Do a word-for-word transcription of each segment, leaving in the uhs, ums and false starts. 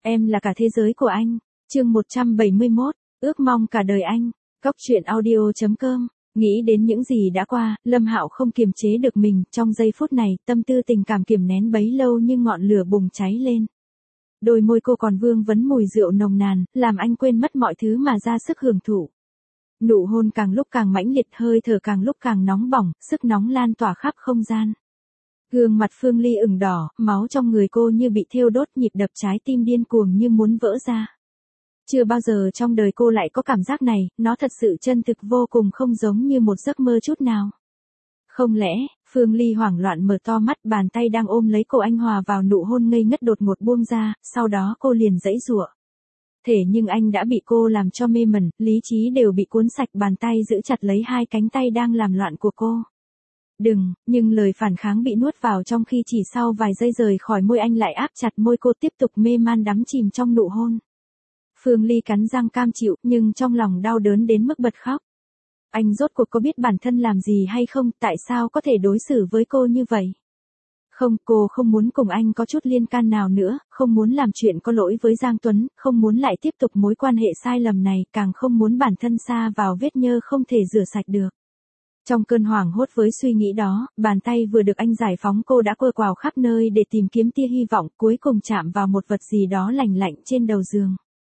Em là cả thế giới của anh. Chương một trăm bảy mươi mốt, ước mong cả đời anh. Cóc truyện audio chấm com. Nghĩ đến những gì đã qua, Lâm Hạo không kiềm chế được mình, trong giây phút này, tâm tư tình cảm kiềm nén bấy lâu như ngọn lửa bùng cháy lên. Đôi môi cô còn vương vấn mùi rượu nồng nàn, làm anh quên mất mọi thứ mà ra sức hưởng thụ. Nụ hôn càng lúc càng mãnh liệt, hơi thở càng lúc càng nóng bỏng, sức nóng lan tỏa khắp không gian. Gương mặt Phương Ly ửng đỏ, máu trong người cô như bị thiêu đốt, nhịp đập trái tim điên cuồng như muốn vỡ ra. Chưa bao giờ trong đời cô lại có cảm giác này, nó thật sự chân thực vô cùng, không giống như một giấc mơ chút nào. Không lẽ, Phương Ly hoảng loạn mở to mắt, bàn tay đang ôm lấy cổ anh hòa vào nụ hôn ngây ngất đột ngột buông ra, sau đó cô liền giãy giụa. Thể nhưng anh đã bị cô làm cho mê mẩn, lý trí đều bị cuốn sạch, bàn tay giữ chặt lấy hai cánh tay đang làm loạn của cô. Đừng, nhưng lời phản kháng bị nuốt vào trong khi chỉ sau vài giây rời khỏi môi anh lại áp chặt môi cô, tiếp tục mê man đắm chìm trong nụ hôn. Phương Ly cắn răng cam chịu, nhưng trong lòng đau đớn đến mức bật khóc. Anh rốt cuộc có biết bản thân làm gì hay không, tại sao có thể đối xử với cô như vậy? Không, cô không muốn cùng anh có chút liên can nào nữa, không muốn làm chuyện có lỗi với Giang Tuấn, không muốn lại tiếp tục mối quan hệ sai lầm này, càng không muốn bản thân sa vào vết nhơ không thể rửa sạch được. Trong cơn hoảng hốt với suy nghĩ đó, bàn tay vừa được anh giải phóng cô đã quơ quào khắp nơi để tìm kiếm tia hy vọng, cuối cùng chạm vào một vật gì đó lành lạnh trên đầu giường.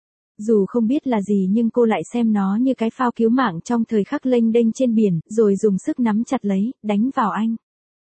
Dù không biết là gì nhưng cô lại xem nó như cái phao cứu mạng trong thời khắc lênh đênh trên biển, rồi dùng sức nắm chặt lấy, đánh vào anh.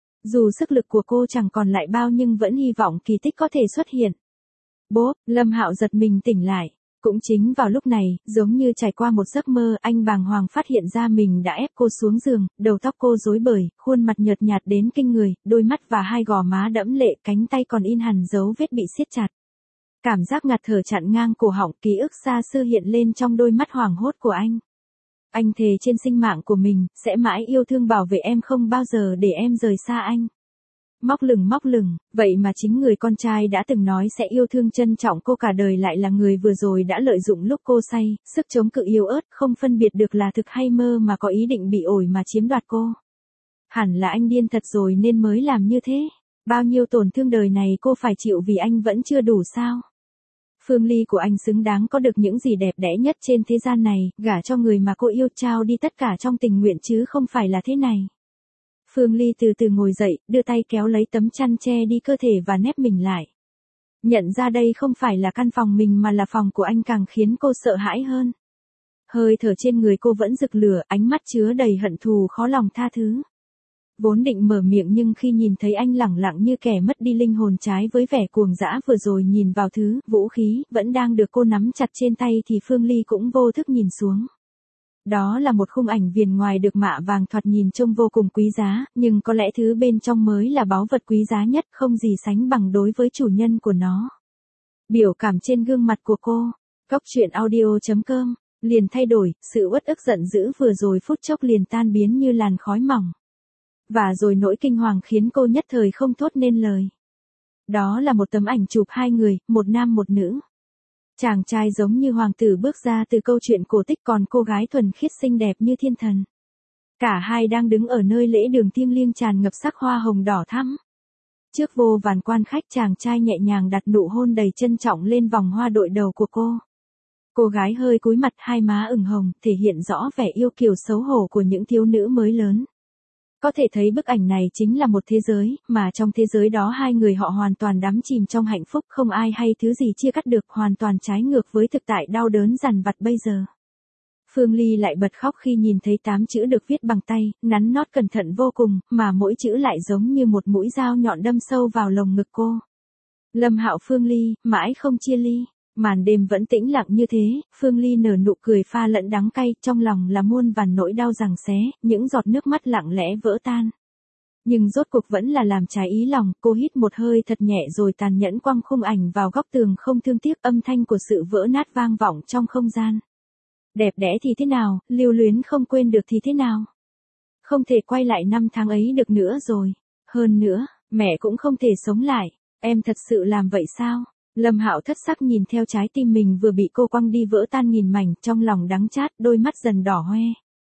Dù sức lực của cô chẳng còn lại bao nhưng vẫn hy vọng kỳ tích có thể xuất hiện. Bốp, Lâm Hạo giật mình tỉnh lại. Cũng chính vào lúc này, giống như trải qua một giấc mơ, anh bàng hoàng phát hiện ra mình đã ép cô xuống giường, đầu tóc cô rối bời, khuôn mặt nhợt nhạt đến kinh người, đôi mắt và hai gò má đẫm lệ, cánh tay còn in hằn dấu vết bị siết chặt. Cảm giác ngạt thở chặn ngang cổ họng, ký ức xa xưa hiện lên trong đôi mắt hoảng hốt của anh. Anh thề trên sinh mạng của mình, sẽ mãi yêu thương bảo vệ em, không bao giờ để em rời xa anh. Móc lửng móc lửng, vậy mà chính người con trai đã từng nói sẽ yêu thương trân trọng cô cả đời lại là người vừa rồi đã lợi dụng lúc cô say, sức chống cự yếu ớt, không phân biệt được là thực hay mơ mà có ý định bị ổi mà chiếm đoạt cô. Hẳn là anh điên thật rồi nên mới làm như thế. Bao nhiêu tổn thương đời này cô phải chịu vì anh vẫn chưa đủ sao? Phương Ly của anh xứng đáng có được những gì đẹp đẽ nhất trên thế gian này, gả cho người mà cô yêu, trao đi tất cả trong tình nguyện chứ không phải là thế này. Phương Ly từ từ ngồi dậy, đưa tay kéo lấy tấm chăn che đi cơ thể và nép mình lại. Nhận ra đây không phải là căn phòng mình mà là phòng của anh càng khiến cô sợ hãi hơn. Hơi thở trên người cô vẫn rực lửa, ánh mắt chứa đầy hận thù khó lòng tha thứ. Vốn định mở miệng nhưng khi nhìn thấy anh lẳng lặng như kẻ mất đi linh hồn, trái với vẻ cuồng dã vừa rồi nhìn vào thứ, vũ khí, vẫn đang được cô nắm chặt trên tay thì Phương Ly cũng vô thức nhìn xuống. Đó là một khung ảnh viền ngoài được mạ vàng, thoạt nhìn trông vô cùng quý giá, nhưng có lẽ thứ bên trong mới là báu vật quý giá nhất, không gì sánh bằng đối với chủ nhân của nó. Biểu cảm trên gương mặt của cô, cóc truyện audio chấm com, liền thay đổi, sự uất ức giận dữ vừa rồi phút chốc liền tan biến như làn khói mỏng. Và rồi nỗi kinh hoàng khiến cô nhất thời không thốt nên lời. Đó là một tấm ảnh chụp hai người, một nam một nữ. Chàng trai giống như hoàng tử bước ra từ câu chuyện cổ tích, còn cô gái thuần khiết xinh đẹp như thiên thần. Cả hai đang đứng ở nơi lễ đường thiêng liêng tràn ngập sắc hoa hồng đỏ thắm. Trước vô vàn quan khách, chàng trai nhẹ nhàng đặt nụ hôn đầy trân trọng lên vòng hoa đội đầu của cô. Cô gái hơi cúi mặt, hai má ửng hồng, thể hiện rõ vẻ yêu kiều xấu hổ của những thiếu nữ mới lớn. Có thể thấy bức ảnh này chính là một thế giới, mà trong thế giới đó hai người họ hoàn toàn đắm chìm trong hạnh phúc, không ai hay thứ gì chia cắt được, hoàn toàn trái ngược với thực tại đau đớn dằn vặt bây giờ. Phương Ly lại bật khóc khi nhìn thấy tám chữ được viết bằng tay, nắn nót cẩn thận vô cùng, mà mỗi chữ lại giống như một mũi dao nhọn đâm sâu vào lồng ngực cô. Lâm Hạo Phương Ly, mãi không chia ly. Màn đêm vẫn tĩnh lặng như thế, Phương Ly nở nụ cười pha lẫn đắng cay, trong lòng là muôn vàn nỗi đau giằng xé, những giọt nước mắt lặng lẽ vỡ tan. Nhưng rốt cuộc vẫn là làm trái ý lòng, cô hít một hơi thật nhẹ rồi tàn nhẫn quăng khung ảnh vào góc tường không thương tiếc, âm thanh của sự vỡ nát vang vọng trong không gian. Đẹp đẽ thì thế nào, lưu luyến không quên được thì thế nào? Không thể quay lại năm tháng ấy được nữa rồi. Hơn nữa, mẹ cũng không thể sống lại. Em thật sự làm vậy sao? Lâm Hạo thất sắc nhìn theo trái tim mình vừa bị cô quăng đi vỡ tan nghìn mảnh, trong lòng đắng chát, đôi mắt dần đỏ hoe.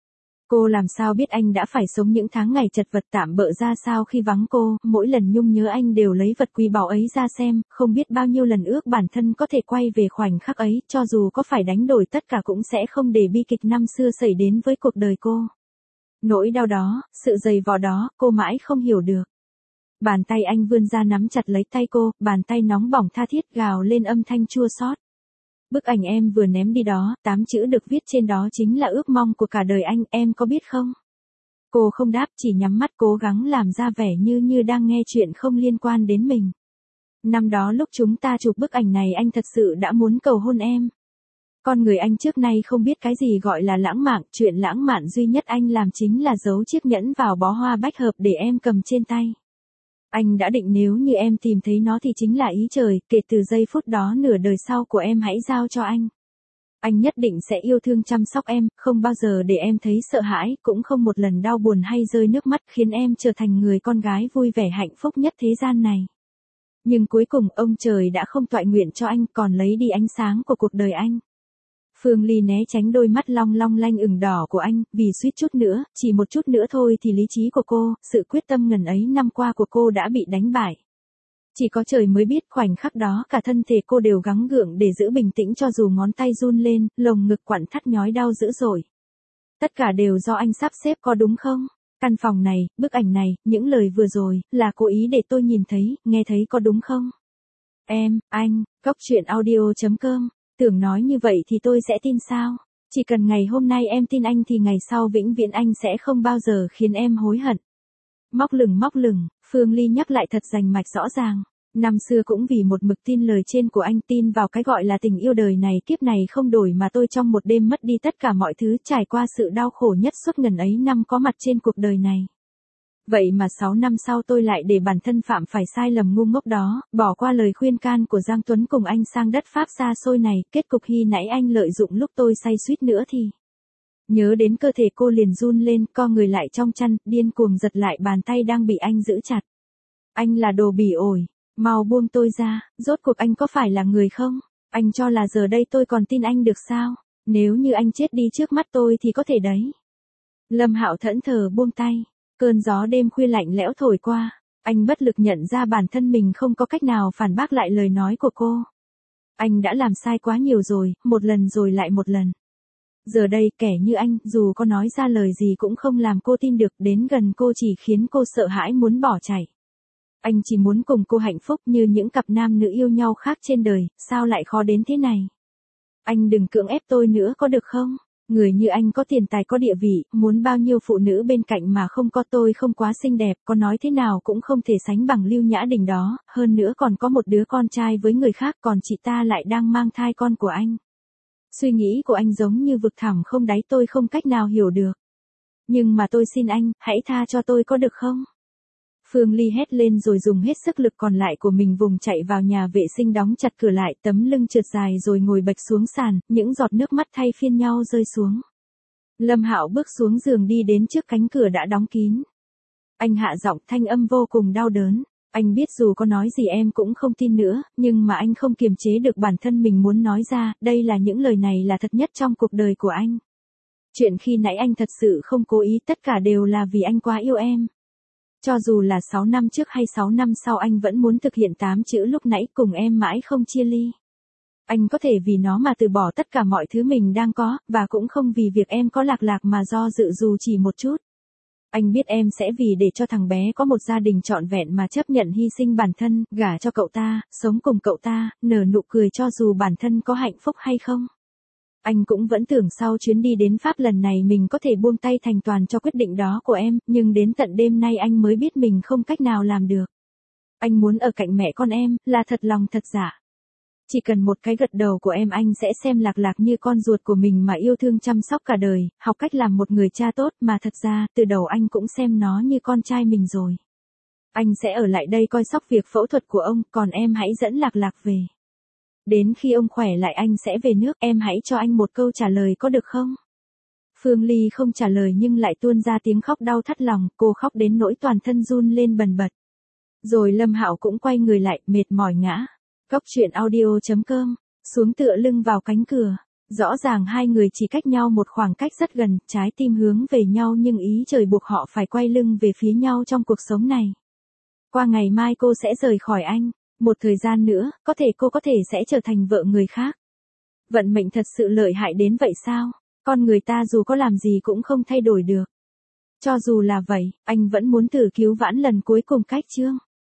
Cô làm sao biết anh đã phải sống những tháng ngày chật vật tạm bợ ra sao khi vắng cô, mỗi lần Nhung nhớ anh đều lấy vật quý báu ấy ra xem, không biết bao nhiêu lần ước bản thân có thể quay về khoảnh khắc ấy, cho dù có phải đánh đổi tất cả cũng sẽ không để bi kịch năm xưa xảy đến với cuộc đời cô. Nỗi đau đó, sự dày vò đó, cô mãi không hiểu được. Bàn tay anh vươn ra nắm chặt lấy tay cô, bàn tay nóng bỏng tha thiết gào lên âm thanh chua xót. Bức ảnh em vừa ném đi đó, tám chữ được viết trên đó chính là ước mong của cả đời anh, em có biết không? Cô không đáp, chỉ nhắm mắt cố gắng làm ra vẻ như như đang nghe chuyện không liên quan đến mình. Năm đó lúc chúng ta chụp bức ảnh này anh thật sự đã muốn cầu hôn em. Con người anh trước nay không biết cái gì gọi là lãng mạn, chuyện lãng mạn duy nhất anh làm chính là giấu chiếc nhẫn vào bó hoa bách hợp để em cầm trên tay. Anh đã định nếu như em tìm thấy nó thì chính là ý trời, kể từ giây phút đó nửa đời sau của em hãy giao cho anh. Anh nhất định sẽ yêu thương chăm sóc em, không bao giờ để em thấy sợ hãi, cũng không một lần đau buồn hay rơi nước mắt khiến em trở thành người con gái vui vẻ hạnh phúc nhất thế gian này. Nhưng cuối cùng ông trời đã không toại nguyện cho anh, còn lấy đi ánh sáng của cuộc đời anh. Phương Ly né tránh đôi mắt long long lanh ửng đỏ của anh, vì suýt chút nữa, chỉ một chút nữa thôi thì lý trí của cô, sự quyết tâm ngần ấy năm qua của cô đã bị đánh bại. Chỉ có trời mới biết khoảnh khắc đó cả thân thể cô đều gắng gượng để giữ bình tĩnh cho dù ngón tay run lên, lồng ngực quặn thắt nhói đau dữ dội. Tất cả đều do anh sắp xếp có đúng không? Căn phòng này, bức ảnh này, những lời vừa rồi, là cố ý để tôi nhìn thấy, nghe thấy có đúng không? Em, anh, Cốc Truyện Audio chấm com. Tưởng nói như vậy thì tôi sẽ tin sao? Chỉ cần ngày hôm nay em tin anh thì ngày sau vĩnh viễn anh sẽ không bao giờ khiến em hối hận. Móc lửng móc lửng, Phương Ly nhắc lại thật rành mạch rõ ràng. Năm xưa cũng vì một mực tin lời trên của anh, tin vào cái gọi là tình yêu đời này kiếp này không đổi mà tôi trong một đêm mất đi tất cả mọi thứ, trải qua sự đau khổ nhất suốt ngần ấy năm có mặt trên cuộc đời này. Vậy mà sáu năm sau tôi lại để bản thân phạm phải sai lầm ngu ngốc đó, bỏ qua lời khuyên can của Giang Tuấn cùng anh sang đất Pháp xa xôi này, kết cục khi nãy anh lợi dụng lúc tôi say suýt nữa thì. Nhớ đến cơ thể cô liền run lên, co người lại trong chăn, điên cuồng giật lại bàn tay đang bị anh giữ chặt. Anh là đồ bỉ ổi, mau buông tôi ra, rốt cuộc anh có phải là người không? Anh cho là giờ đây tôi còn tin anh được sao? Nếu như anh chết đi trước mắt tôi thì có thể đấy. Lâm Hạo thẫn thờ buông tay. Cơn gió đêm khuya lạnh lẽo thổi qua, anh bất lực nhận ra bản thân mình không có cách nào phản bác lại lời nói của cô. Anh đã làm sai quá nhiều rồi, một lần rồi lại một lần. Giờ đây kẻ như anh, dù có nói ra lời gì cũng không làm cô tin được, đến gần cô chỉ khiến cô sợ hãi muốn bỏ chạy. Anh chỉ muốn cùng cô hạnh phúc như những cặp nam nữ yêu nhau khác trên đời, sao lại khó đến thế này? Anh đừng cưỡng ép tôi nữa có được không? Người như anh có tiền tài có địa vị, muốn bao nhiêu phụ nữ bên cạnh mà không có tôi không quá xinh đẹp, có nói thế nào cũng không thể sánh bằng Lưu Nhã Đình đó, hơn nữa còn có một đứa con trai với người khác, còn chị ta lại đang mang thai con của anh. Suy nghĩ của anh giống như vực thẳm không đáy, tôi không cách nào hiểu được. Nhưng mà tôi xin anh, hãy tha cho tôi có được không? Phương Ly hét lên rồi dùng hết sức lực còn lại của mình vùng chạy vào nhà vệ sinh đóng chặt cửa lại, tấm lưng trượt dài rồi ngồi bệt xuống sàn, những giọt nước mắt thay phiên nhau rơi xuống. Lâm Hạo bước xuống giường đi đến trước cánh cửa đã đóng kín. Anh hạ giọng, thanh âm vô cùng đau đớn. Anh biết dù có nói gì em cũng không tin nữa, nhưng mà anh không kiềm chế được bản thân mình muốn nói ra, đây là những lời này là thật nhất trong cuộc đời của anh. Chuyện khi nãy anh thật sự không cố ý, tất cả đều là vì anh quá yêu em. Cho dù là sáu năm trước hay sáu năm sau anh vẫn muốn thực hiện tám chữ lúc nãy, cùng em mãi không chia ly. Anh có thể vì nó mà từ bỏ tất cả mọi thứ mình đang có, và cũng không vì việc em có lạc lạc mà do dự dù chỉ một chút. Anh biết em sẽ vì để cho thằng bé có một gia đình trọn vẹn mà chấp nhận hy sinh bản thân, gả cho cậu ta, sống cùng cậu ta, nở nụ cười cho dù bản thân có hạnh phúc hay không. Anh cũng vẫn tưởng sau chuyến đi đến Pháp lần này mình có thể buông tay thành toàn cho quyết định đó của em, nhưng đến tận đêm nay anh mới biết mình không cách nào làm được. Anh muốn ở cạnh mẹ con em, là thật lòng thật giả. Chỉ cần một cái gật đầu của em anh sẽ xem lạc lạc như con ruột của mình mà yêu thương chăm sóc cả đời, học cách làm một người cha tốt, mà thật ra, từ đầu anh cũng xem nó như con trai mình rồi. Anh sẽ ở lại đây coi sóc việc phẫu thuật của ông, còn em hãy dẫn lạc lạc về. Đến khi ông khỏe lại anh sẽ về nước, em hãy cho anh một câu trả lời có được không? Phương Ly không trả lời nhưng lại tuôn ra tiếng khóc đau thắt lòng, cô khóc đến nỗi toàn thân run lên bần bật. Rồi Lâm Hạo cũng quay người lại, mệt mỏi ngã. Cốc Truyện Audio chấm com, xuống tựa lưng vào cánh cửa. Rõ ràng hai người chỉ cách nhau một khoảng cách rất gần, trái tim hướng về nhau nhưng ý trời buộc họ phải quay lưng về phía nhau trong cuộc sống này. Qua ngày mai cô sẽ rời khỏi anh, một thời gian nữa, có thể cô có thể sẽ trở thành vợ người khác. Vận mệnh thật sự lợi hại đến vậy sao? Con người ta dù có làm gì cũng không thay đổi được. Cho dù là vậy, anh vẫn muốn thử cứu vãn lần cuối cùng cách Trương.